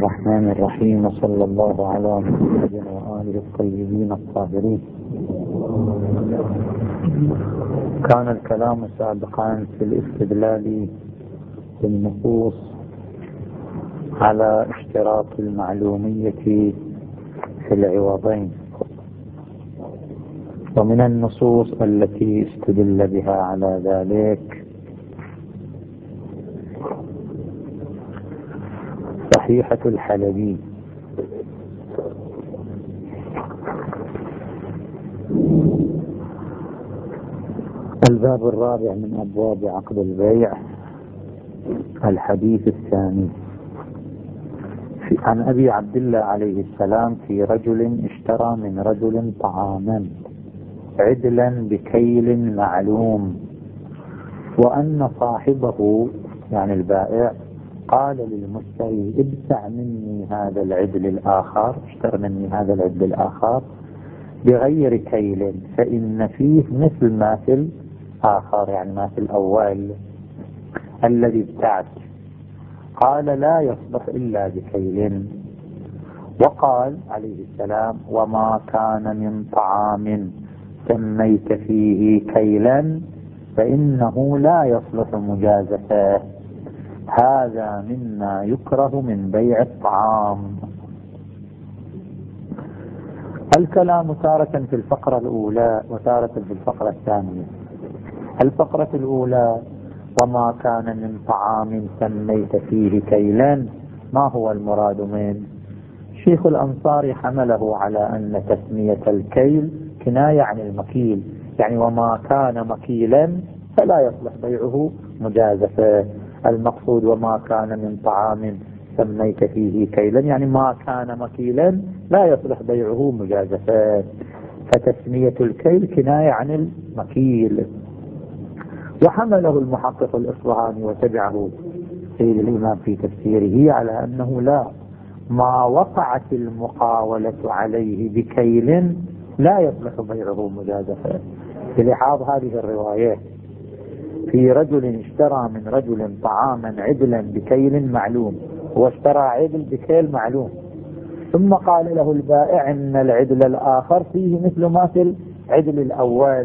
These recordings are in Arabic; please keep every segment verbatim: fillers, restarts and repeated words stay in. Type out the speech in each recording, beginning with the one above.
الرحمن الرحيم، وصلى الله على محمد وآله الطيبين الطاهرين. كان الكلام سابقا في الاستدلال بالنصوص على اشتراط المعلومية في العوضين، ومن النصوص التي استدل بها على ذلك صحيحة الحلبي الباب الرابع من أبواب عقد البيع، الحديث الثاني. عن أبي عبد الله عليه السلام في رجل اشترى من رجل طعاما عدلا بكيل معلوم، وأن صاحبه يعني البائع قال للمشتري ابتع مني هذا العدل الآخر، اشتر مني هذا العدل الآخر بغير كيل، فإن فيه مثل ما في الآخر، يعني ما في الأول الذي ابتعت. قال لا يصلح إلا بكيل. وقال عليه السلام وما كان من طعام سميت فيه كيلا فإنه لا يصلح مجازفة، هذا مما يكره من بيع الطعام. الكلام تارة في الفقرة الأولى وتارة في الفقرة الثانية. الفقرة الأولى وما كان من طعام سميت فيه كيلا، ما هو المراد منه؟ شيخ الأنصار حمله على أن تسمية الكيل كناية عن المكيل، يعني وما كان مكيلا فلا يصلح بيعه مجازفة. المقصود وما كان من طعام سميت فيه كيلا، يعني ما كان مكيلا لا يصلح بيعه مجازفة، فتسمية الكيل كناية عن المكيل. وحمله المحقق الإصبهاني وتبعه سيد الإمام في تفسيره على أنه لا، ما وقعت المقاولة عليه بكيل لا يصلح بيعه مجازفة. بلحاظ هذه الرواية في رجل اشترى من رجل طعاما عدلا بكيل معلوم، واشترى عدل بكيل معلوم، ثم قال له البائع ان العدل الآخر فيه مثل ما في العدل الأول،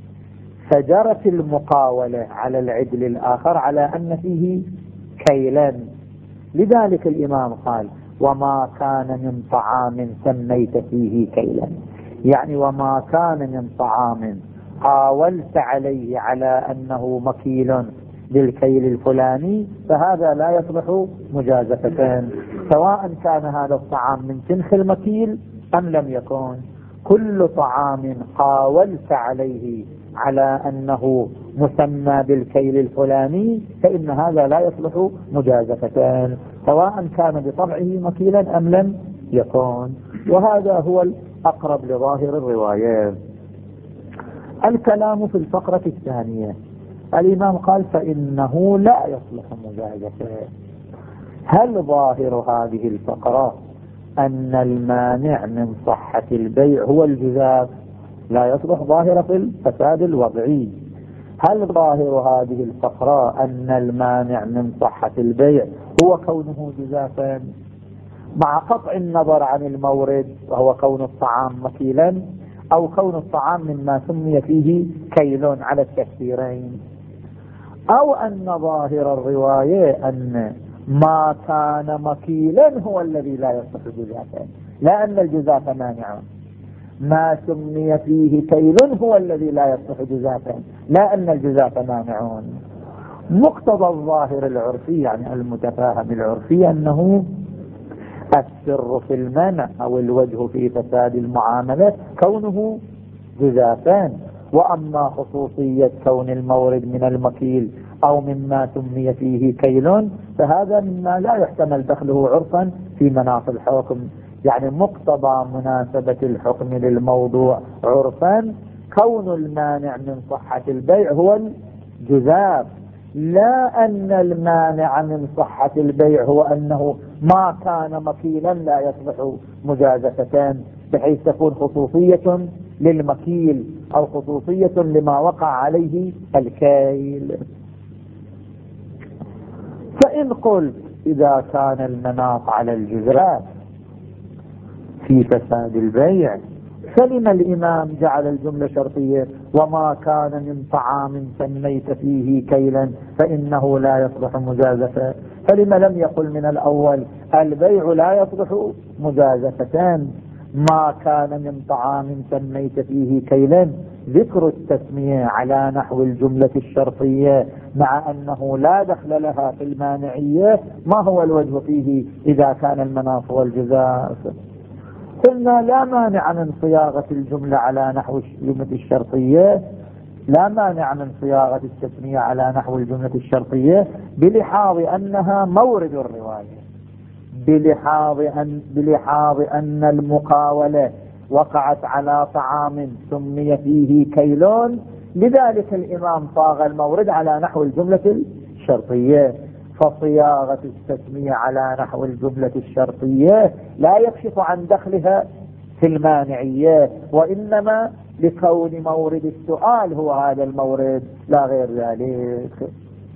فجرت المقاولة على العدل الآخر على أن فيه كيلا. لذلك الإمام قال وما كان من طعام سميت فيه كيلا، يعني وما كان من طعام قاولت عليه على أنه مكيل بالكيل الفلاني فهذا لا يصلح مجازفة، سواء كان هذا الطعام من سنخ المكيل أم لم يكن. كل طعام قاولت عليه على أنه مسمى بالكيل الفلاني فإن هذا لا يصلح مجازفة، سواء كان بطبعه مكيلا أم لم يكن. وهذا هو الأقرب لظاهر الروايات. الكلام في الفقرة الثانية، الإمام قال فإنه لا يصلح مجازفة. هل ظاهر هذه الفقرة أن المانع من صحة البيع هو الجزاف؟ لا يصلح ظاهرة في الفساد الوضعي. هل ظاهر هذه الفقرة أن المانع من صحة البيع هو كونه جزافا مع قطع النظر عن المورد وهو كون الطعام مكيلا، أو كون الطعام مما سمي فيه كيل على التفسيرين، أو أن ظاهر الرواية أن ما كان مكيلا هو الذي لا يصلح جزافا، لا أن الجزاف مانع، ما سمي فيه كيل هو الذي لا يصلح جزافا، لا أن الجزاف مانع. مقتضى الظاهر العرفي يعني المتفاهم العرفي أنه السر في المنع أو الوجه في فساد المعاملة كونه جزافان، وأما خصوصية كون المورد من المكيل أو مما سمي فيه كيل فهذا مما لا يحتمل دخله عرفا في مناط الحكم، يعني مقتضى مناسبة الحكم للموضوع عرفا كون المانع من صحة البيع هو الجزاف، لا أن المانع من صحة البيع هو أنه ما كان مكيلا لا يصلح مجازفتان، بحيث تكون خصوصية للمكيل أو خصوصية لما وقع عليه الكيل. فإن قلت إذا كان المناط على الجزاء في فساد البيع، فلم الإمام جعل الجملة شرطية وما كان من طعام سميت فيه كيلا فإنه لا يصلح مجازفة؟ فلم لم يقل من الأول البيع لا يصلح مجازفة؟ ما كان من طعام سميت فيه كيلا، ذكر التسمية على نحو الجملة الشرطية مع أنه لا دخل لها في المانعية، ما هو الوجه فيه إذا كان المناط والجزاف؟ قلنا لا مانع من صياغة الجملة على نحو الجملة الشرطية، لا مانع من صياغة التسمية على نحو الجملة الشرطية بلحاظ أنها مورد الرواية، بلحاظ أن, بلحاظ أن المقاولة وقعت على طعام سمي فيه كيلون، لذلك الإمام صاغ المورد على نحو الجملة الشرطية. فصياغة التسمية على نحو الجملة الشرطية لا يكشف عن دخلها في المانعية، وإنما لكون مورد السؤال هو هذا المورد لا غير ذلك.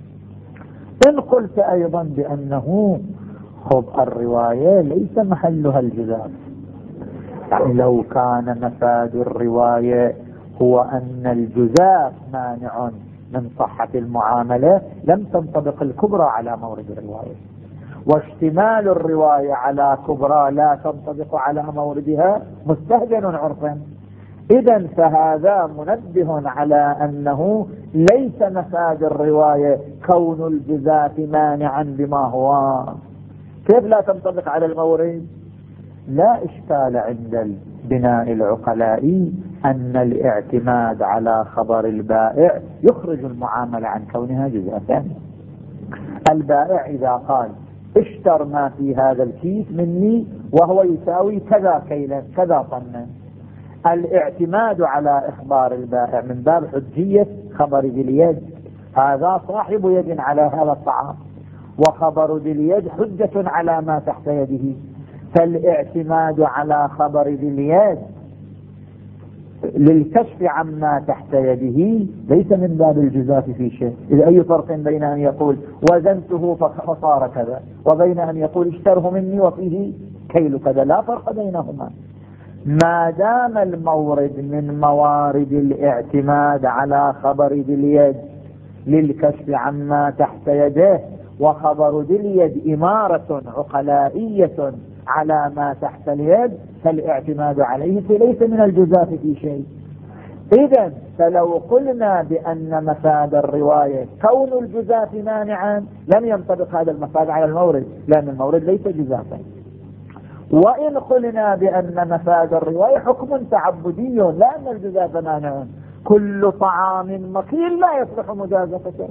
إن قلت أيضا بأنه خب الرواية ليس محلها الجزاف، يعني لو كان مفاد الرواية هو أن الجزاف مانع من صحة المعاملة لم تنطبق الكبرى على مورد الرواية، واشتمال الرواية على كبرى لا تنطبق على موردها مستهجن عرفا. إذن فهذا منبه على أنه ليس مفاد الرواية كون الجزاف مانعا بما هو. كيف لا تنطبق على المورد؟ لا إشكال عند البناء العقلائي أن الاعتماد على خبر البائع يخرج المعاملة عن كونها جزافا. البائع إذا قال اشتر ما في هذا الكيس مني وهو يساوي كذا كيلا كذا طنا، الاعتماد على إخبار البائع من باب حجية خبر ذي اليد، هذا صاحب يد على هذا الطعام، وخبر ذي اليد حجة على ما تحت يده، فالاعتماد على خبر ذي اليد للكشف عما تحت يده ليس من باب الجزاف في شيء. إذا أي فرق بين أن يقول وزنته فصار كذا وبين أن يقول اشتره مني وفيه كيل كذا؟ لا فرق بينهما ما دام المورد من موارد الاعتماد على خبر ذي اليد للكشف عما تحت يده، وخبر ذي اليد إمارة عقلائية على ما تحت اليد، فالاعتماد عليه ليس من الجزاف في شيء. إذن فلو قلنا بأن مفاد الرواية كون الجزاف مانعا لم ينطبق هذا المفاد على المورد، لأن المورد ليس جزافا. وإن قلنا بأن مفاد الرواية حكم تعبدي لا أن الجزاف مانع، كل طعام مكيل لا يصلح مجازفته،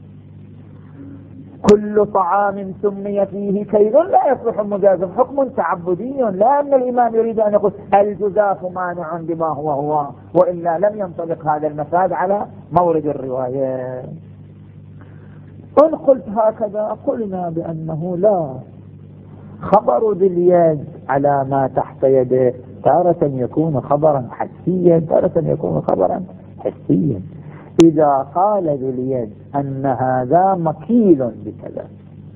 كل طعام سمي فيه كيل لا يصلح مجازفة، حكم تعبدي لا أن الإمام يريد أن يقول الجزاف مانع بما هو هو، وإلا لم ينطبق هذا المفاد على مورد الرواية. إن قلت هكذا قلنا بأنه لا، خبر ذي اليد على ما تحت يده تارة يكون خبرا حسيا تارة يكون خبرا حسيا. إذا قال ذو اليد أن هذا مكيل بكذا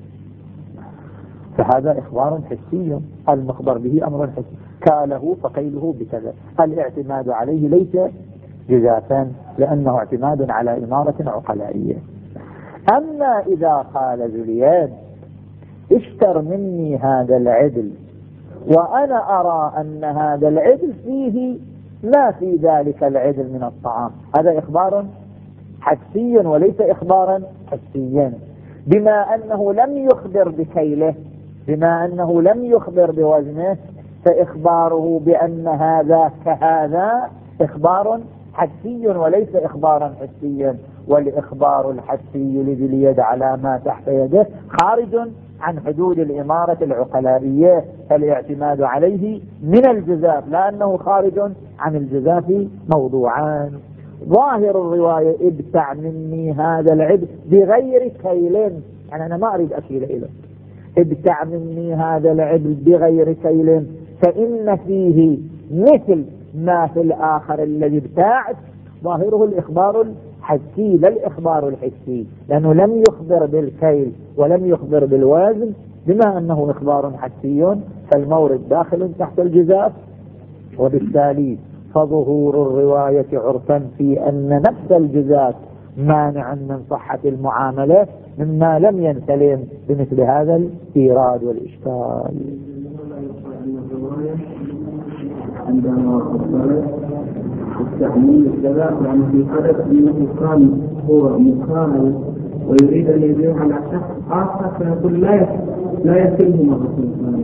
فهذا إخبار حسي، المخبر به أمر حسي، كاله فقيله بكذا، الاعتماد عليه ليس جزافا لأنه اعتماد على إمارة عقلائية. أما إذا قال ذو اليد اشتر مني هذا العدل وأنا أرى أن هذا العدل فيه ما في ذلك العدل من الطعام، هذا إخبار حسي وليس إخبارا حسيا، بما أنه لم يخبر بكيله، بما أنه لم يخبر بوزنه، فإخباره بأن هذا كهذا إخبار حسي وليس إخبارا حسيا. والإخبار الحسي لذي اليد على ما تحت يده خارج عن حدود الإمارة العقلائية، فالاعتماد عليه من الجزاف لأنه خارج عن الجزاف موضوعان. ظاهر الرواية ابتع مني هذا العبد بغير كيل، يعني أنا ما أريد أكيل إليه، ابتع مني هذا العبد بغير كيل، فإن فيه مثل ما في الآخر الذي ابتاعت، ظاهره الإخبار الحسي لا الإخبار الحسي، لأنه لم يخبر بالكيل ولم يخبر بالوزن، بما أنه إخبار حسي فالمورد داخل تحت الجزاف، وبالتالي فظهور الرواية عرفا في أن نفس الجزاف مانع من صحة المعاملة مما لم ينسلم بمثل هذا الإيراد والإشكال. عندما قصرت التعميم الجزاء يعني في حدث أنه كان هو مكامل ويريد أن يبيع على شخص آخر فيقول لا لا يتم مرة ثانية.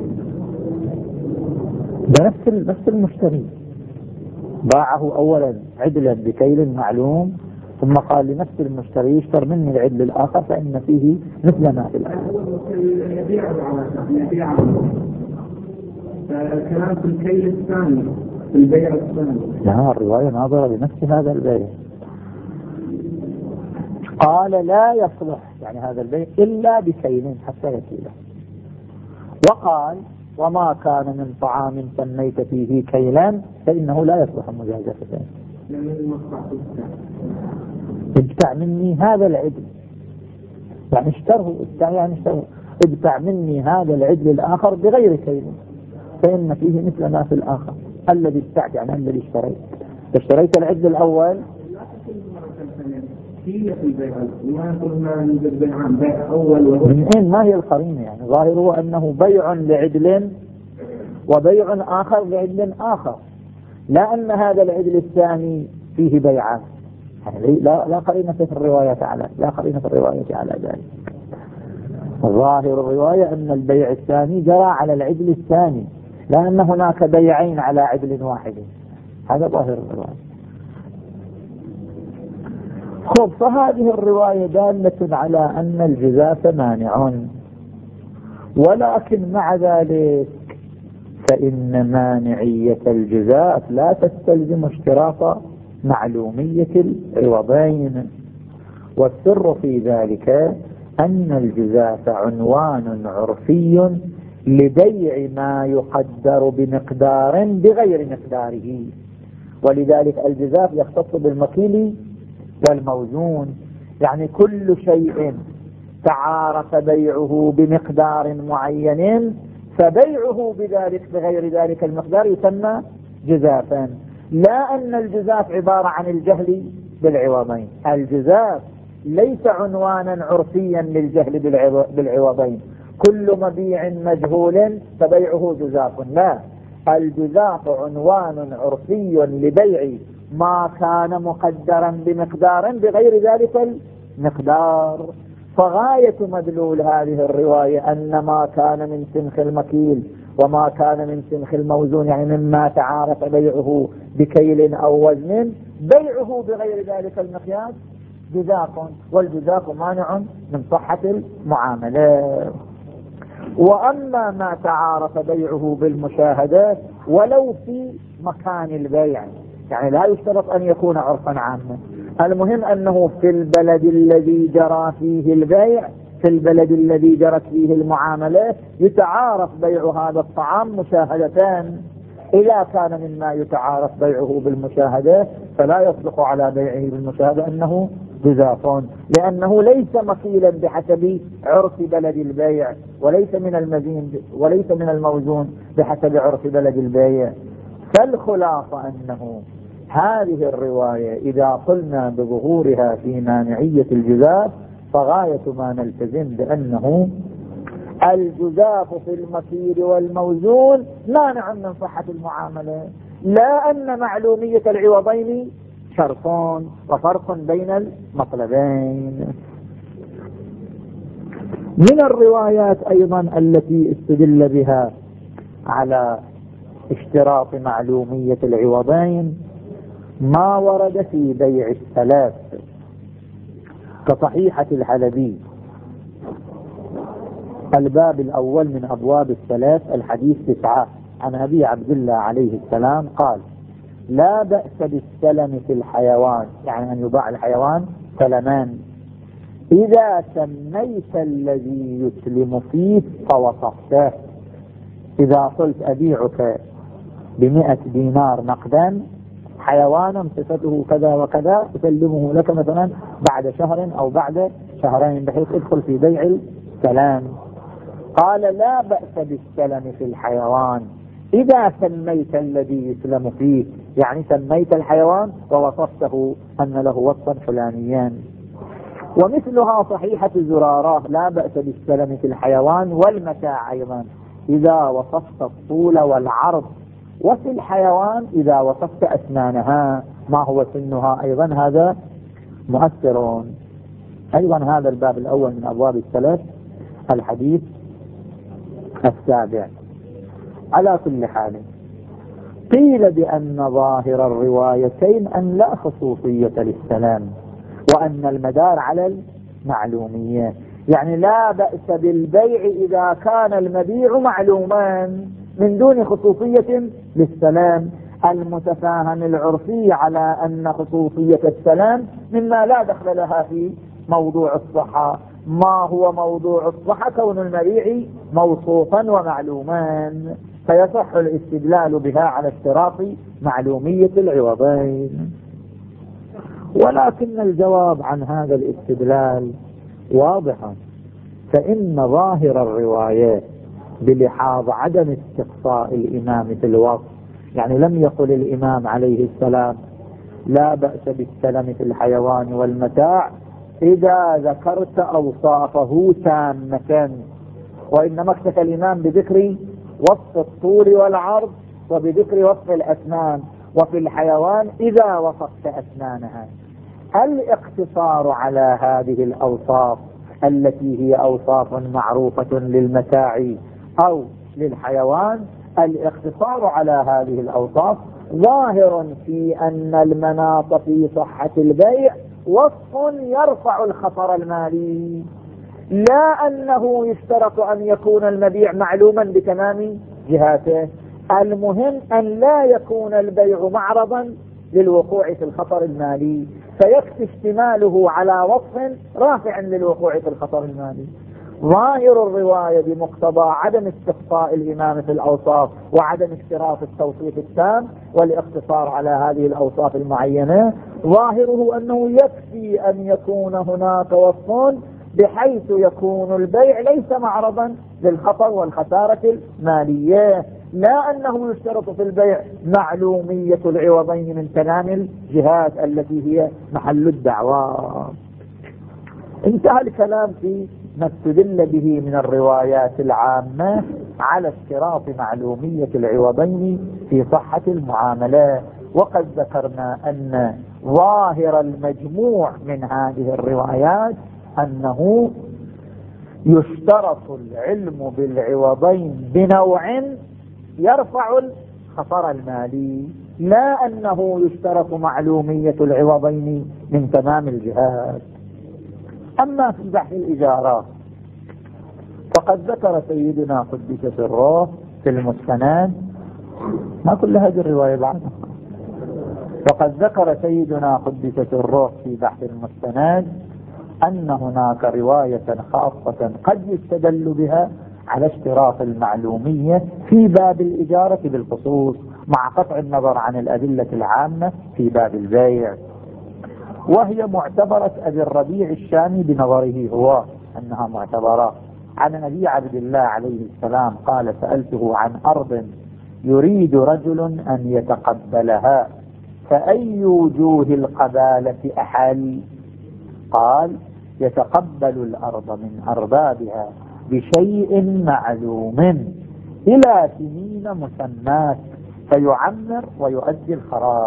بنفس نفس المشتري باعه أولا عدلا بكيل معلوم، ثم قال لنفس المشتري اشتر مني العدل الآخر فإن فيه مثل ما في الآخر. يبيعه على شخص يبيعه. الكلام في الكيل الثاني في البيع الثاني. لا، الرواية ناظرة لنفس هذا البيع. قال لا يصلح يعني هذا البيع إلا بكيل حتى يكيله، وقال وما كان من طعام سميت فيه كيلا فإنه لا يصلح مجازفة. ادفع مني هذا العدل يعني اشتره يعني اشتره ادفع مني هذا العدل الآخر بغير كيل فإن فيه مثل ما في الآخر. الذي ادفعت يعني الذي اشتريت اشتريت العدل الأول هي في البيع ما قلنا نوجد بيعان بيع أول وهو من أين ما هي القرينة يعني ظاهره أنه بيع لعدل وبيع آخر لعدل آخر، لا أن هذا العدل الثاني فيه بيعان يعني لا لا قرينة في الرواية على لا قرينة في الرواية على ذلك. ظاهر الرواية أن البيع الثاني جرى على العدل الثاني لا أن هناك بيعين على عدل واحد، هذا ظاهر الرواية. خب فهذه الرواية دالة على أن الجزاف مانع، ولكن مع ذلك فإن مانعية الجزاف لا تستلزم اشتراط معلومية العوضين، والسر في ذلك أن الجزاف عنوان عرفي لبيع ما يقدر بمقدار بغير مقداره، ولذلك الجزاف يختص بالمكيل والموزون، يعني كل شيء تعارف بيعه بمقدار معين فبيعه بذلك بغير ذلك المقدار يسمى جزافا. لا أن الجزاف عبارة عن الجهل بالعوضين، الجزاف ليس عنوانا عرفيا للجهل بالعوضين، كل مبيع مجهول فبيعه جزاف، لا، الجزاف عنوان عرفي لبيع ما كان مقدرا بمقدار بغير ذلك المقدار. فغاية مدلول هذه الرواية أن ما كان من سنخ المكيل وما كان من سنخ الموزون يعني مما تعارف بيعه بكيل أو وزن بيعه بغير ذلك المقياس جزاف، والجزاف مانع من صحة المعاملة. وأما ما تعارف بيعه بالمشاهدة ولو في مكان البيع يعني لا يشترط أن يكون عرفا عاما، المهم أنه في البلد الذي جرى فيه البيع في البلد الذي جرت فيه المعاملة يتعارف بيع هذا الطعام مشاهدتان. إذا كان مما يتعارف بيعه بالمشاهدة فلا يصدق على بيعه بالمشاهدة أنه جزاف، لأنه ليس مكيلا بحسب عرف بلد البيع وليس من المزين وليس من الموزون بحسب عرف بلد البيع. فالخلاصة أنه هذه الرواية إذا قلنا بظهورها في مانعية الجزاف فغاية ما نلتزم بأنه الجزاف في المكيل والموزون مانع من صحة المعاملة، لا أن معلومية العوضين شرط وفرق بين المطلبين. من الروايات أيضا التي استدل بها على اشتراط معلومية العوضين ما ورد في بيع الثلاث كصحيحة الحلبي الباب الأول من أبواب الثلاث الحديث تسعة عن أبي عبد الله عليه السلام قال لا بأس بالسلم في الحيوان، يعني أن يباع الحيوان سلمان إذا سميت الذي يسلم فيه فوصفته. إذا قلت أبيعك بمئة دينار نقدا حيوانا صفته كذا وكذا أسلمه لك مثلا بعد شهر أو بعد شهرين بحيث ادخل في بيع السلام. قال لا بأس بالسلم في الحيوان إذا سميت الذي يسلم فيه، يعني سميت الحيوان ووصفته أن له وصفا فلانيا. ومثلها صحيحة زرارة لا بأس بالسلم في الحيوان والمتاع أيضا إذا وصفت الطول والعرض، وفي الحيوان إذا وصفت أسنانها ما هو سنها أيضا هذا مؤثر. أيضا هذا الباب الأول من أبواب الثلاث. الحديث السابع. على كل حال قيل بأن ظاهر الروايتين أن لا خصوصية للسلام وأن المدار على المعلومية، يعني لا بأس بالبيع إذا كان المبيع معلوما من دون خصوصية للسلام. المتفاهم العرفي على أن خصوصية السلام مما لا دخل لها في موضوع الصحة. ما هو موضوع الصحة؟ كون المبيع موصوفا ومعلوما، فيصح الاستدلال بها على اشتراط معلومية العوضين. ولكن الجواب عن هذا الاستدلال واضح، فإن ظاهر الرواية بلحاظ عدم استقصاء الإمام في الوصف، يعني لم يقل الإمام عليه السلام لا بأس بالسلم في الحيوان والمتاع إذا ذكرت أوصافه تامة، وإنما اكتفى الإمام بذكر وصف الطول والعرض وبذكر وصف الأسنان، وفي الحيوان إذا وصفت أسنانها. الاقتصار على هذه الأوصاف التي هي أوصاف معروفة للمتاع أو للحيوان، الاقتصار على هذه الأوصاف ظاهر في أن المناط في صحة البيع وصف يرفع الخطر المالي، لا أنه يشترط أن يكون المبيع معلوما بتمام جهاته. المهم أن لا يكون البيع معرضا للوقوع في الخطر المالي، فيكفي اشتماله على وصف رافع للوقوع في الخطر المالي. ظاهر الرواية بمقتضى عدم استقصاء الإمام في الأوصاف وعدم اشتراط التوصيف التام والاقتصار على هذه الأوصاف المعينة، ظاهره أنه يكفي أن يكون هناك وصف بحيث يكون البيع ليس معرضا للخطر والخسارة المالية، لا أنه يشترط في البيع معلومية العوضين من تمام الجهات التي هي محل الدعوى. انتهى الكلام في ما استدل به من الروايات العامة على اشتراط معلومية العوضين في صحة المعاملة. وقد ذكرنا أن ظاهر المجموع من هذه الروايات أنه يشترط العلم بالعوضين بنوع يرفع الخطر المالي، لا أنه يشترط معلومية العوضين من تمام الجهات. أما في بحث الإجارات فقد ذكر سيدنا قدس سره في المستند، ما كل هذه الرواية بعدها، وقد ذكر سيدنا قدس سره في بحث المستند أن هناك رواية خاصة قد يستدل بها على اشتراط المعلومية في باب الإجارة بالخصوص، مع قطع النظر عن الأدلة العامة في باب البيع، وهي معتبرة أبي الربيع الشامي بنظره هو أنها معتبرة عن أبي عبد الله عليه السلام قال: سألته عن أرض يريد رجل أن يتقبلها فأي وجوه القبالة أحل؟ قال: يتقبل الأرض من أربابها بشيء معلوم إلى سنين مسمات فيعمر ويؤدي الخراج.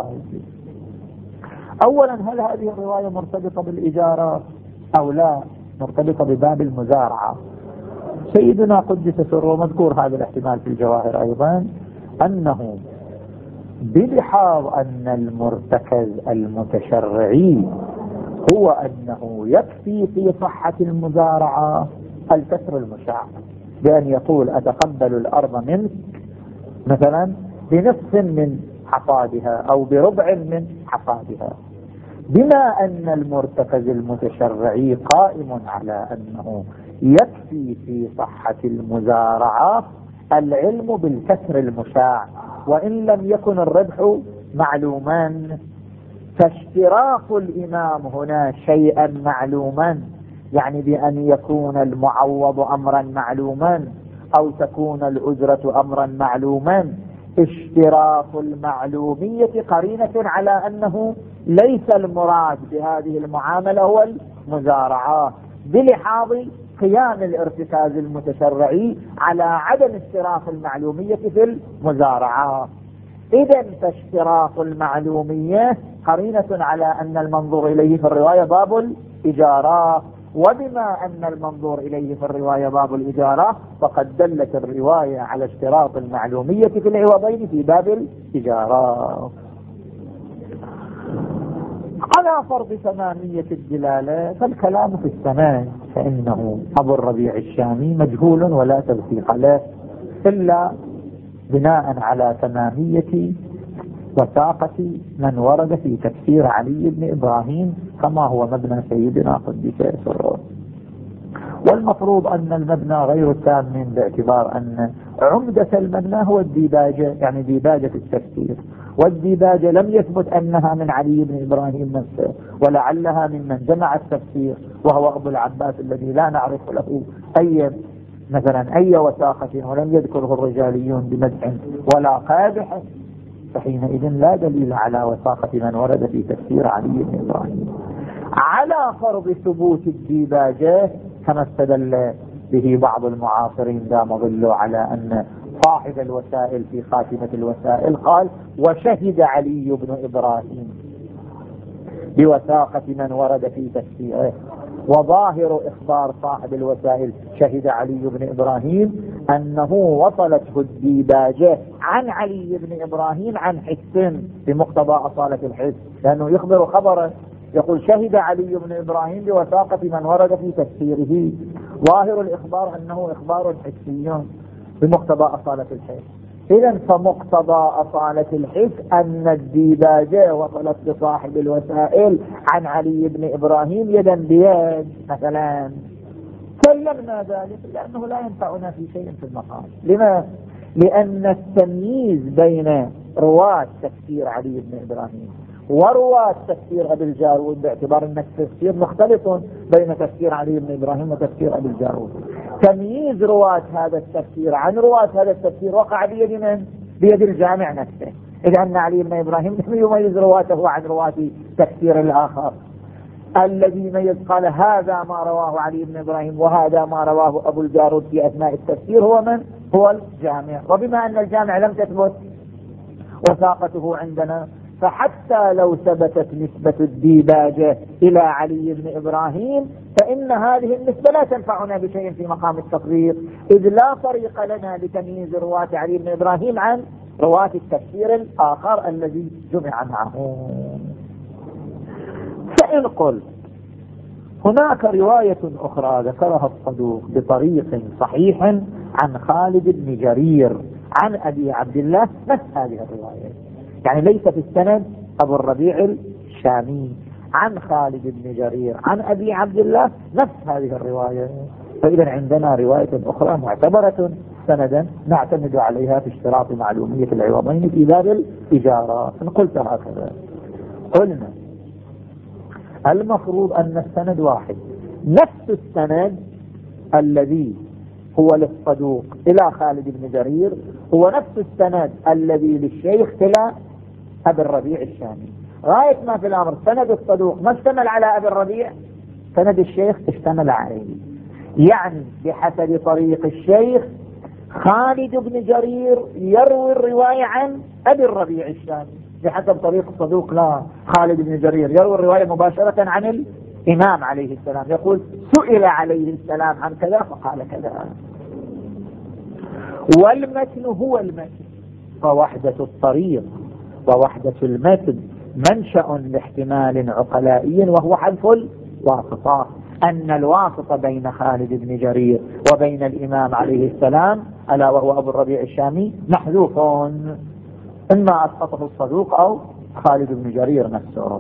أولا، هل هذه الرواية مرتبطة بالإجارة أو لا؟ مرتبطة بباب المزارعة. سيدنا قدس سره مذكور هذا الاحتمال في الجواهر أيضا، أنه بلحاظ أن المرتكز المتشرعي هو أنه يكفي في صحة المزارعة الكسر المشاع، بأن يقول: أتقبل الأرض منك مثلا بنصف من حصادها أو بربع من حصادها. بما أن المرتكز المتشرعي قائم على أنه يكفي في صحة المزارعة العلم بالكسر المشاع وإن لم يكن الربح معلوما، فاشتراط الإمام هنا شيئا معلوما يعني بأن يكون المعوض أمرا معلوما أو تكون الأجرة أمرا معلوما. اشتراط المعلومية قرينة على أنه ليس المراد بهذه المعاملة هو المزارعة، بلحاظ قيام الارتكاز المتشرعي على عدم اشتراط المعلومية في المزارعة. إذن فاشتراط المعلومية قرينة على أن المنظور إليه في الرواية باب الإجارة، وبما أن المنظور إليه في الرواية باب الإجارة فقد دلت الرواية على اشتراط المعلومية في العوضين في باب الإجارة. على فرض تمامية الدلالة فالكلام في السند، فإنه أبو الربيع الشامي مجهول ولا توثيق له إلا بناء على تمامية وثاقة من ورد في تفسير علي بن إبراهيم كما هو مبنى سيدنا قدس سره. والمفروض أن المبنى غير تام باعتبار أن عمدة المبنى هو الديباجة، يعني ديباجة التفسير، والديباجة لم يثبت أنها من علي بن إبراهيم نفسه، ولعلها ممن جمع التفسير وهو أبو العباس الذي لا نعرف له أي مثلا أي وثاقة ولم يذكره الرجاليون بمدح ولا قادح، فحينئذ لا دليل على وثاقة من ورد في تفسير علي بن إبراهيم. على فرض ثبوت الديباجة كما استدل به بعض المعاصرين دام ظلوا على أن صاحب الوسائل في خاتمة الوسائل قال وشهد علي بن إبراهيم بوثاقة من ورد في تفسيره، وظاهر إخبار صاحب الوسائل شهد علي بن إبراهيم أنه وصلته الديباجة عن علي بن إبراهيم عن حس بمقتضى أصالة الحس، لأنه يخبر خبرا يقول شهد علي بن إبراهيم بوثاقة من ورد في تفسيره، ظاهر الإخبار أنه إخبار حسي بمقتضى أصالة الحس. إذن فمقتضى أصالة الحس أن الديباجة وصلت لصاحب الوسائل عن علي بن إبراهيم يدا بيد مثلا، سلمنا ذلك لأنه لا ينفعنا في شيء في المقام. لما؟ لأن التمييز بين رواة تفسير علي بن إبراهيم ورواة تفسير أبي الجارود باعتبار أن التفسير مختلف بين تفسير علي بن إبراهيم وتفسير أبي الجارود، تمييز رواة هذا التفسير عن رواة هذا التفسير وقع بيد من؟ بيد الجامع نفسه، إذ أن علي بن إبراهيم لم يميز رواته عن رواة تفسير الآخر. الذي يميز قال هذا ما رواه علي بن إبراهيم وهذا ما رواه أبو الجارود في أثناء التفسير هو من؟ هو الجامع. وبما أن الجامع لم تثبت وثاقته عندنا، فحتى لو ثبتت نسبة الديباجة إلى علي بن إبراهيم فإن هذه النسبة لا تنفعنا بشيء في مقام التقرير، إذ لا طريق لنا لتمييز رواة علي بن إبراهيم عن رواة التفسير الآخر الذي جمع معه. فإن قلت هناك رواية أخرى ذكرها الصدوق بطريق صحيح عن خالد بن جرير عن أبي عبد الله نفس هذه الرواية، يعني ليس في السند أبو الربيع الشامي عن خالد بن جرير عن أبي عبد الله نفس هذه الرواية، فإذا عندنا رواية أخرى معتبرة سندا نعتمد عليها في اشتراط معلومية العوضين في باب الإجارة. إن قلت هكذا قلنا المفروض أن السند واحد، نفس السند الذي هو للصدوق إلى خالد بن جرير هو نفس السند الذي للشيخ إلى أبي الربيع الشامي. غاية ما في الأمر سند الصدوق ما اشتمل على أبي الربيع، سند الشيخ اشتمل عليه، يعني بحسب طريق الشيخ خالد بن جرير يروي الرواية عن أبي الربيع الشامي، بحسب طريق الصدوق لا، خالد بن جرير يروي الرواية مباشرة عن الإمام عليه السلام، يقول سئل عليه السلام عن كذا فقال كذا. والمتن هو المتن، فوحدة الطريق ووحدة المتن منشأ لاحتمال عقلائي وهو حذف الواسطة، أن الواسطة بين خالد بن جرير وبين الإمام عليه السلام ألا وهو أبو الربيع الشامي محذوف، إما أسقطه الصدوق أو خالد بن جرير نفسه.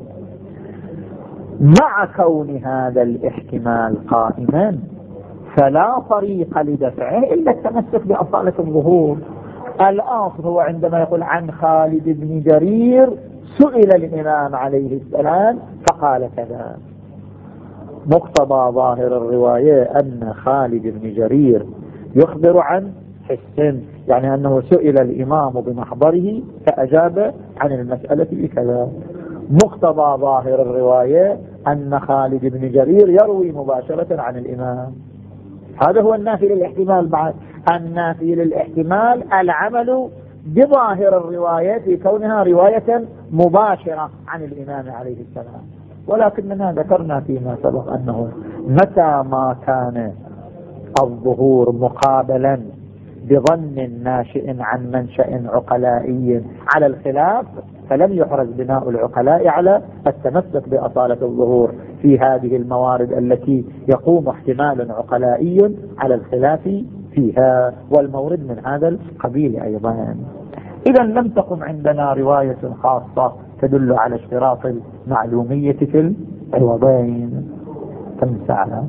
مع كون هذا الاحتمال قائما فلا طريق لدفعه إلا التمسك بأصالة الظهور. الآخر هو عندما يقول عن خالد بن جرير سئل الإمام عليه السلام فقال كذا، مقتضى ظاهر الرواية أن خالد بن جرير يخبر عن حس، يعني أنه سئل الإمام بمحضره فأجاب عن المسألة بكذا. مقتضى ظاهر الرواية أن خالد بن جرير يروي مباشرة عن الإمام. هذا هو النافي للاحتمال. بعد النافي للاحتمال العمل بظاهر الرواية في كونها رواية مباشرة عن الإمام عليه السلام. ولكننا ذكرنا فيما سبق أنه متى ما كان الظهور مقابلا بظن ناشئ عن منشأ عقلائي على الخلاف فلم يحرز بناء العقلاء على التمسك بأصالة الظهور في هذه الموارد التي يقوم احتمال عقلائي على الخلاف فيها، والمورد من هذا القبيل أيضا. إذا لم تقم عندنا رواية خاصة تدل على اشتراط المعلومية في العوضين. كم ساعة؟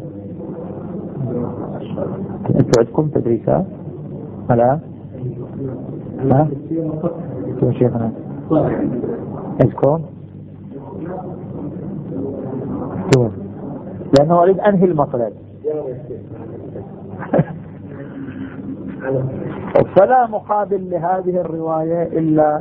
أنتم عندكم تدريسات؟ لا؟ لا؟ شو شيخنا؟ عندكم؟ شو؟ لأنه أريد أنهي المطلب. فلا مقابل لهذه الرواية إلا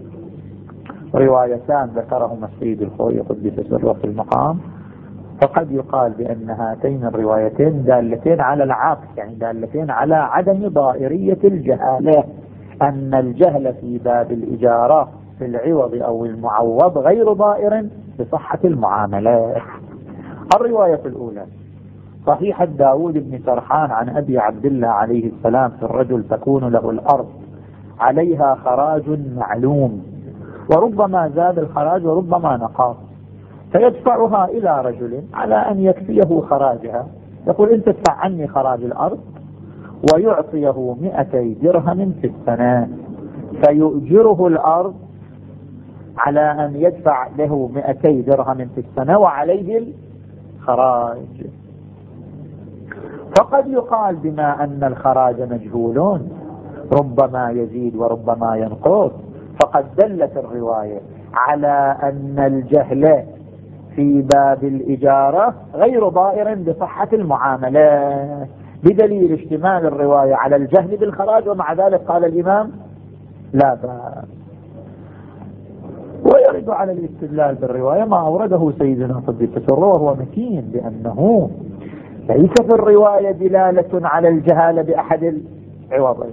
روايتان ذكرهما السيد الخوئي قدس سره في المقام. فقد يقال بأن هاتين الروايتين دالتين على العكس، يعني دالتين على عدم ضائرية الجهالة، أن الجهل في باب الإجارة في العوض أو المعوض غير ضائر بصحة المعاملات. الرواية الأولى صحيح داود بن سرحان عن أبي عبد الله عليه السلام في الرجل تكون له الأرض عليها خراج معلوم، وربما زاد الخراج وربما نقص، فيدفعها إلى رجل على أن يكفيه خراجها، يقول أنت تدفع عني خراج الأرض، ويعطيه مئتي درهم في السنة، فيؤجره الأرض على أن يدفع له مئتي درهم في السنة وعليه الخراج. فقد يقال بما أن الخراج مجهول ربما يزيد وربما ينقص، فقد دلت الرواية على أن الجهل في باب الإجارة غير ضائر بصحة المعاملة، بدليل اشتمال الرواية على الجهل بالخراج، ومع ذلك قال الإمام لا بأس. ويرد على الاستدلال بالرواية ما أورده سيدنا قدس سره وهو متين، بأنه ليس في الرواية دلالة على الجهالة بأحد العوضين.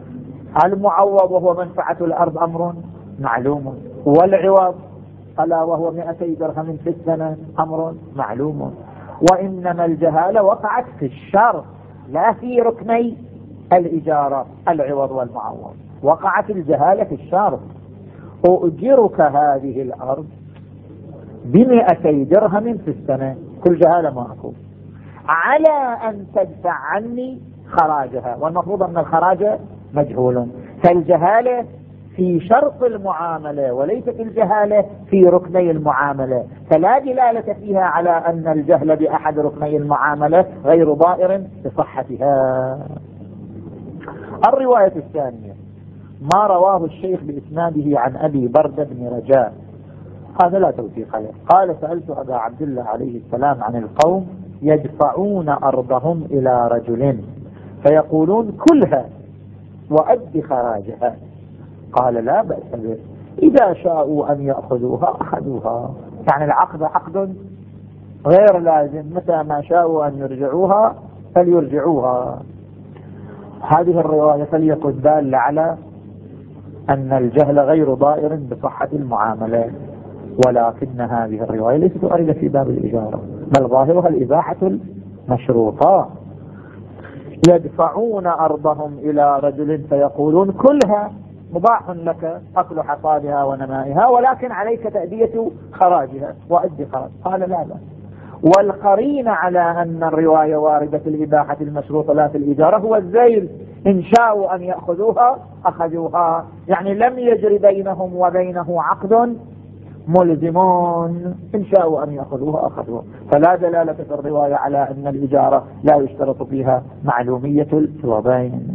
المعوض وهو منفعة الأرض أمر معلوم، والعوض ألا وهو مئتي درهم في السنة أمر معلوم، وإنما الجهالة وقعت في الشرط لا في ركني الإجارة العوض والمعوض، وقعت الجهالة في الشرط. أؤجرك هذه الأرض بمئتي درهم في السنة، كل جهالة ما أكون، على أن تدفع عني خراجها، والمفروض أن الخراج مجهول، فالجهالة في شرط المعاملة وليست الجهالة في ركني المعاملة، فلا دلالة فيها على أن الجهل بأحد ركني المعاملة غير ضائر بصحتها. الرواية الثانية ما رواه الشيخ بإسناده عن أبي بردة بن رجاء، هذا لا توثيق له، قال سألت أبا عبد الله عليه السلام عن القوم يدفعون أرضهم إلى رجل فيقولون كلها وأد خراجها، قال لا بأس به، إذا شاءوا أن يأخذوها أخذوها، يعني العقد عقد غير لازم، متى ما شاءوا أن يرجعوها فليرجعوها. هذه الرواية فليكن دالة على أن الجهل غير ضائر بصحة المعاملات، ولكن هذه الرواية ليست واردة في باب الإجارة، بل ظاهرها الإباحة المشروطة. يدفعون أرضهم إلى رجل فيقولون كلها مباح لك أكل حصادها ونمائها، ولكن عليك تأدية خراجها وأدي خراج، قال لا لا. والقرين على أن الرواية واردة في الإباحة المشروطة لا في الإجارة هو الذيل، إن شاءوا أن يأخذوها أخذوها، يعني لم يجري بينهم وبينه عقد ملزمون، إن شاءوا أن يأخذوها أخذوها، فلا دلالة في الرواية على أن الإجارة لا يشترط فيها معلومية الوضعين.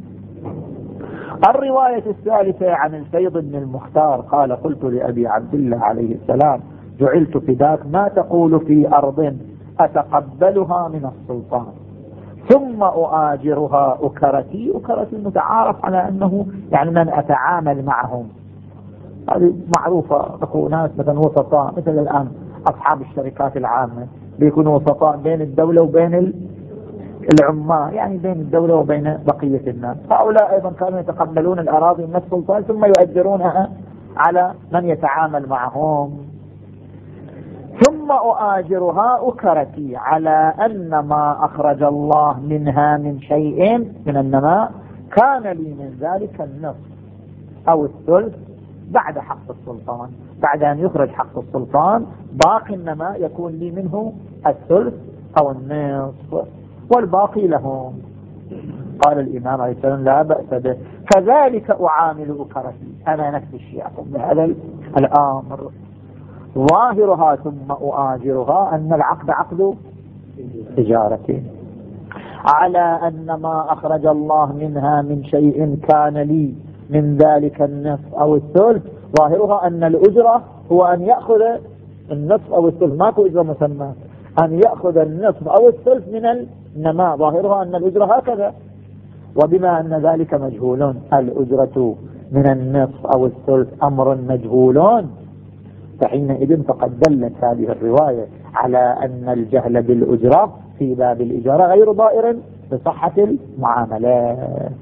الرواية الثالثة عن الفيض بن المختار قال قلت لأبي عبد الله عليه السلام جعلت فداك ما تقول في أرض أتقبلها من السلطان ثم أؤاجرها أكرتي. أكرتي متعارف على أنه يعني من أتعامل معهم، هذه معروفة. أكو ناس مثلا وسطاء، مثل الآن أصحاب الشركات العامة بيكونوا وسطاء بين الدولة وبين العمال، يعني بين الدولة وبين بقية الناس. هؤلاء أيضا كانوا يتقبلون الأراضي من السلطان ثم يؤجرونها على من يتعامل معهم. ثم أؤاجرها أكرتي على أن ما أخرج الله منها من شيء من النماء كان لي من ذلك النصف أو الثلث بعد حق السلطان. بعد أن يخرج حق السلطان باقي النماء يكون لي منه الثلث أو النصف والباقي لهم. قال الإمام عليه السلام لا بأس به، كذلك أعامل أكرتي، أنا نفس الشيء أقوم بهذا الأمر. ظاهرها ثم أؤاجرها أن العقد عقد تجارة على أن ما أخرج الله منها من شيء كان لي من ذلك النصف أو الثلث. ظاهرها أن الأجرة هو أن يأخذ النصف أو الثلث، ماكو أجرة مسمى، أن يأخذ النصف أو الثلث من النماء. ظاهرها أن الأجرة هكذا. وبما أن ذلك مجهول، الأجرة من النصف أو الثلث أمر مجهول، فحينئذ فقد دلت هذه الرواية على أن الجهل بالأجرة في باب الإجارة غير ضائر بصحة المعاملات.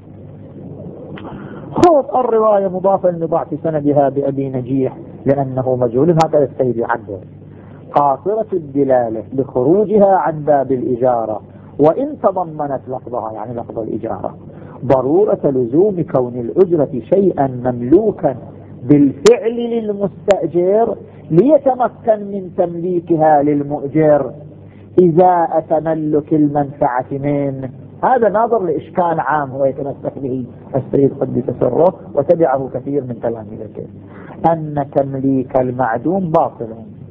خذ الرواية مضافة لضعف سندها بأبي نجيح لأنه مجهول، هكذا السيد يعبر. قاصرة الدلالة لخروجها عن باب الإجارة وإن تضمنت لفظها، يعني لفظ الإجارة، ضرورة لزوم كون الأجرة شيئا مملوكا بالفعل للمستأجر ليتمكن من تمليكها للمؤجر إذا تملك المنفعة منه. هذا ناظر لإشكال عام هو يتمسك به السيد قدس سره وتبعه كثير من تلاميذه، أن تمليك المعدوم باطل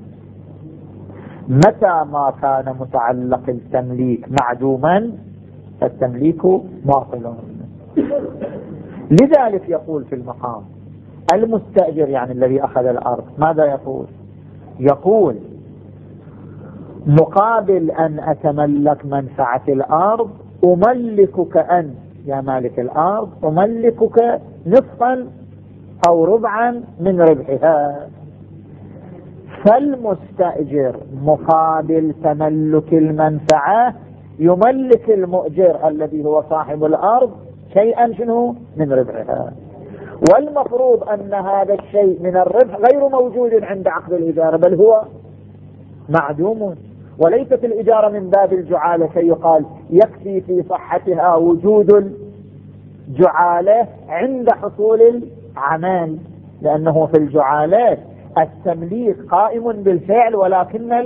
متى ما كان متعلق التمليك معدوما، فالتمليك باطل. لذلك يقول في المقام المستأجر يعني الذي أخذ الأرض ماذا يقول؟ يقول مقابل أن أتملك منفعة الأرض أملكك أنت يا مالك الأرض، أملكك نصفا أو ربعا من ربحها. فالمستأجر مقابل تملك المنفعة يملك المؤجر الذي هو صاحب الأرض شيئا شنو من ربحها، والمفروض أن هذا الشيء من الربح غير موجود عند عقد الإجارة بل هو معدوم. وليست الإجارة من باب الجعالة كي يقال يكفي في صحتها وجود الجعالة عند حصول العمل، لأنه في الجعالات التمليك قائم بالفعل ولكن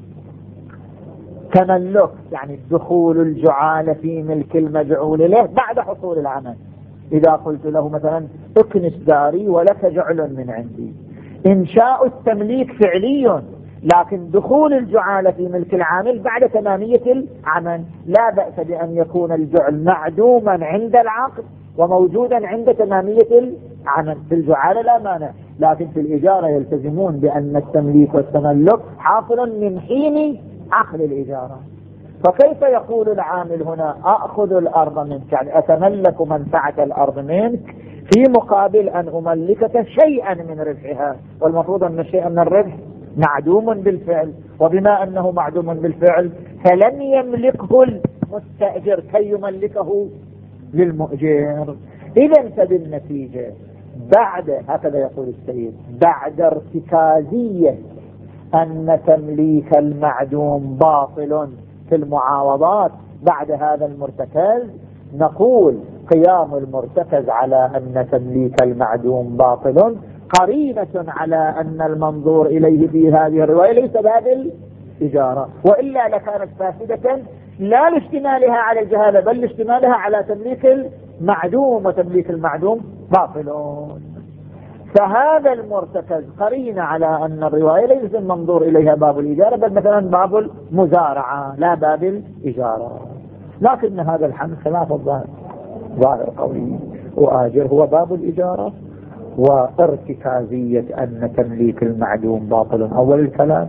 التملك يعني دخول الجعالة في ملك المجعول له بعد حصول العمل. إذا قلت له مثلا اكنس داري ولك جعل من عندي، إنشاء التمليك فعلي، لكن دخول الجعالة في ملك العامل بعد تمامية العمل. لا بأس بأن يكون الجعل معدوما عند العقد وموجودا عند تمامية العمل. في الجعالة لا مانع، لكن في الإجارة يلتزمون بأن التمليك والتملك حاصل من حين عقد الإجارة. فكيف يقول العامل هنا أأخذ الأرض منك، يعني أتملك منفعة الأرض منك في مقابل أن أملكك شيئا من ربحها، والمفروض أن الشيء من الربح معدوم بالفعل، وبما أنه معدوم بالفعل فلن يملكه المستأجر كي يملكه للمؤجر. إذا فبالنتيجة بعد هكذا يقول السيد بعد ارتكازية أن تمليك المعدوم باطل في المعاوضات، بعد هذا المرتكز نقول قيام المرتكز على أن تمليك المعدوم باطل قرينة على أن المنظور إليه في هذه الرواية ليس باب الإجارة، وإلا لكانت فاسدة لا لاشتمالها على الجهالة بل لاشتمالها على تمليك المعدوم، وتمليك المعدوم باطلون. فهذا المرتكز قرينة على أن الرواية ليس المنظور إليها باب الإجارة بل مثلا باب المزارعة لا باب الإجارة. لكن هذا الحمل خلاف الظاهر، ظاهر قولي وآجر هو باب الإجارة، وارتكازية أن تمليك المعدوم باطل أول الكلام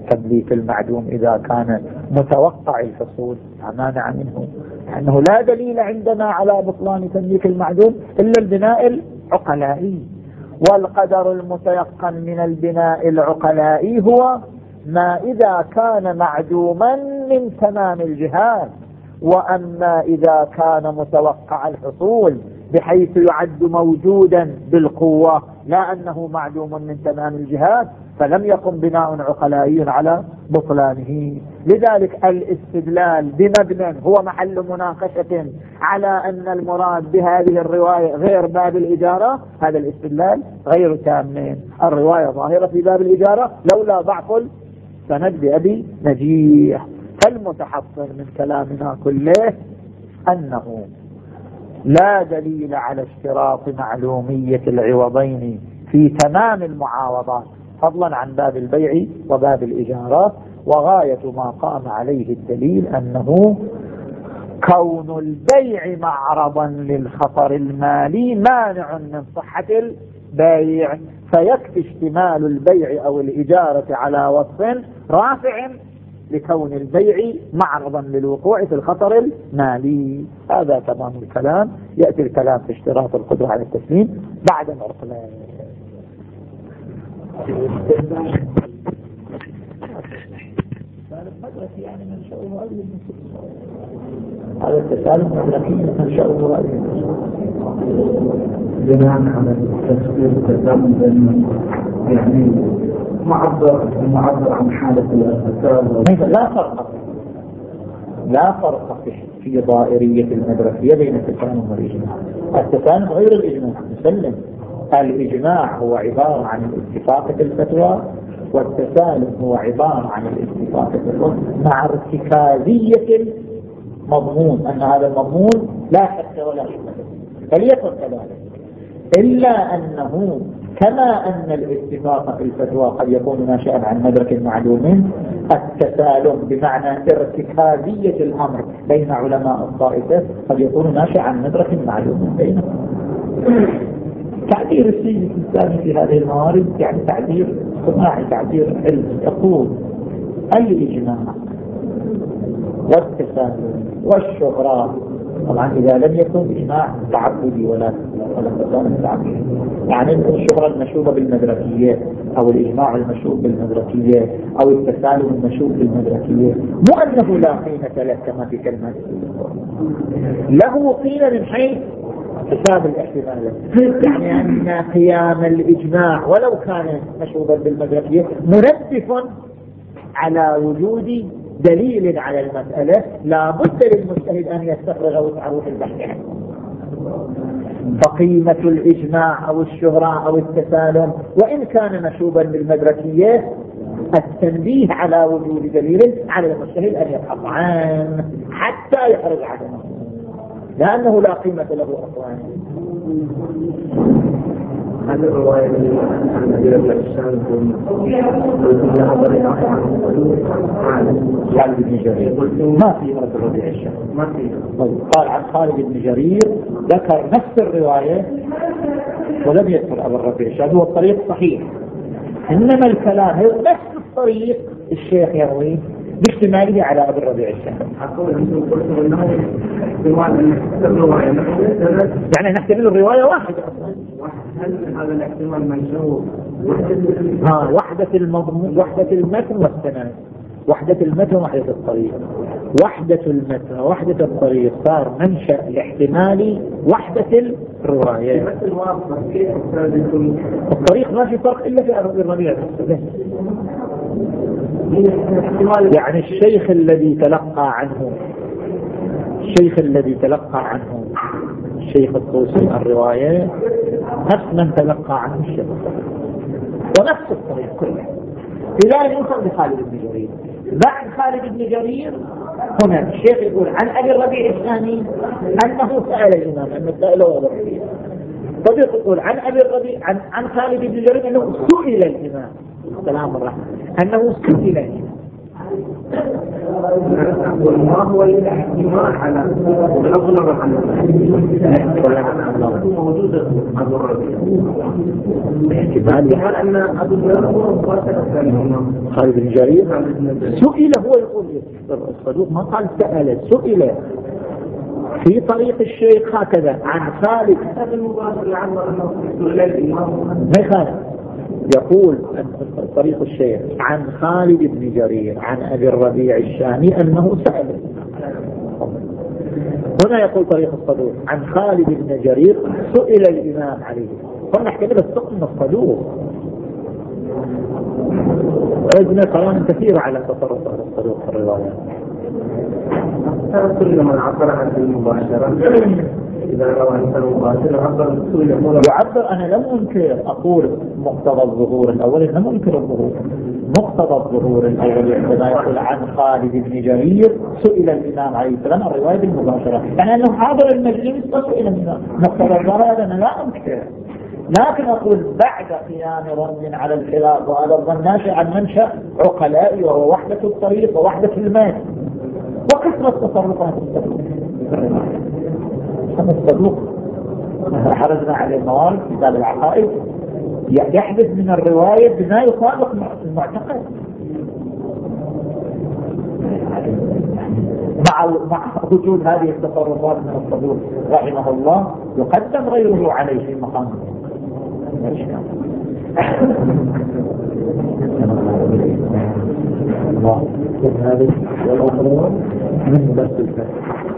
تمليك المعدوم إذا كان متوقع الحصول لا مانع منه، لأنه لا دليل عندنا على بطلان تمليك المعدوم إلا البناء العقلائي. والقدر المتيقن من البناء العقلائي هو ما إذا كان معدوما من تمام الجهات، وأما إذا كان متوقع الحصول بحيث يعد موجودا بالقوة لا أنه معدوم من تمام الجهات فلم يقم بناء عقلائي على بطلانه. لذلك الاستدلال بمبنى هو محل مناقشة على أن المراد بهذه الرواية غير باب الإجارة، هذا الاستدلال غير تام. الرواية ظاهرة في باب الإجارة لولا ضعف السند بأبي نجيح. فالمتحصل من كلامنا كله أنه لا دليل على اشتراط معلومية العوضين في تمام المعاوضات فضلا عن باب البيع وباب الإجارات، وغاية ما قام عليه الدليل أنه كون البيع معرضا للخطر المالي مانع من صحة البيع، فيكفي اشتمال البيع أو الإجارة على وصف رافع لكون البيع معرضا للوقوع في الخطر المالي. هذا تمام الكلام. يأتي الكلام في اشتراط القدرة على التسليم بعد العقلين. هذا التسالم مدركي منشأه رأيه بناء على التفسير التزامن يعني معبر معبر عن حالة الأساس. لا فرق لا فرق في ضائرية المدركية بين التسالم والإجماع. التسالم غير الإجماع مسلم. الإجماع هو عبارة عن الاتفاق في الفتوى، والتسالم هو عبارة عن الاتفاق في الفتوى مع ارتكازية المضمون، أن هذا المضمون لا شك ولا شك فليكن كذلك، إلا أنه كما أن الاتفاق في الفتوى قد يكون ناشئا عن مدرك معلوم، التسالم بمعنى ارتكازية الأمر بين علماء الطائفة قد يكون ناشئا عن مدرك معلوم بينهم. تعبير السيد الإسلامي في هذه الموارد يعني تعبير صناعي، تعبير علمي، يقول الإجماع والتسالم والشهرة. طبعا إذا لم يكن إجماع تعبدي ولا ولا تسالم تعبدي، يعني الشهرة المشوبة بالمدركية أو الإجماع المشوب بالمدركية أو التسالم المشوب بالمدركية مو أنه لا قيمة له كما في كلمة له قيمة من حيث حساب الاحتمالات، يعني أن قيام الإجماع ولو كان مشوبا بالمدركية منبه على وجود دليل على المسألة لا بد للمجتهد أن يستفرغ وتعرف البحث عنه. فقيمة الإجماع أو الشهرة أو التسالم وإن كان مشوبا بالمدركية التنبيه على وجود دليل على المجتهد أن يبحث عنه حتى يخرج عنه، لأنه لا قيمة له أصلا. هذه الرواية عن أبي الشام خالد بن جرير ما في مرة الربيع الشام ما في. قال عن خالد بن جرير ذكر نفس الرواية ولم يذكر أبو الربيع الشام، هو الطريق صحيح، إنما الكلام هو نفس الطريق الشيخ يرويه باحتماله على أبو الربيع الشام. يعني نحتمل الرواية واحدة أصلا. هل هذا الاحتمال منشوب؟ ها وحدة المضمون، وحدة المتن والسند، وحدة المتن وحدة الطريق. وحدة المتن وحدة الطريق صار منشأ الاحتمالي وحدة الرواية. الطريق ما في فرق إلا في أبو الربيع. يعني الشيخ الذي تلقى عنه الشيخ الذي تلقى عنه الشيخ الطوسي الرواية نفس من تلقى عنه الشيخ ونفس الطريق كله. لذلك يوصل لخالد بن جرير. بعد خالد بن جرير هنا الشيخ يقول عن أبي الربيع الثاني أنه سأل الإمام أنه سأله أبو الربيع. صديق يقول عن أبي الربيع عن, عن خالد بن جرير أنه سئل الإمام السلام الرحمن أنه سئل الإمام. ما هو الاحتمال على الأغلب عن موجودة أبو الربيع احتمال أن أبو الربيع هو خالد بن جرير سئل، هو يقول الصدوق ما قال سأل، سئل في طريق الشيخ هكذا عن خالد ما يخالف، يقول طريق الشيخ عن خالد بن جرير عن أبي الربيع الشامي أنه سأل. هنا يقول طريق الصدوق عن خالد بن جرير سئل الإمام عليه، قلنا احتمال السقم الصدوق. عندنا كلام كثير على تصرف الصدوق في الروايات. كل من عبر عن المباشرة إذا روى إنسان مباشرة عبر يعبر. أنا لم أنكر، أقول مقتضى الظهور الأول، لم أنكر الظهور، مقتضى الظهور الأول عندما يقول عن خالد بن جرير سئل الإمام عليه السلام الرواية بالمباشرة، يعني أنه حاضر المجلس وسئل الإمام، مقتضى الظهور أنا لا أنكر، لكن أقول بعد قيام ظن على الخلاف، وهذا الظن ناشئ عن منشأ عقلائي وهو وحدة الطريق ووحدة المال وكثرة تصرفات الصدوق. الصدوق حرزنا عليه الموارد في كتاب العقائد يحدث من الرواية بما يطابق المعتقد، مع مع وجود هذه التصرفات من الصدوق رحمه الله يقدم غيره عليه في مقام الله. هذا من بس الفاتح.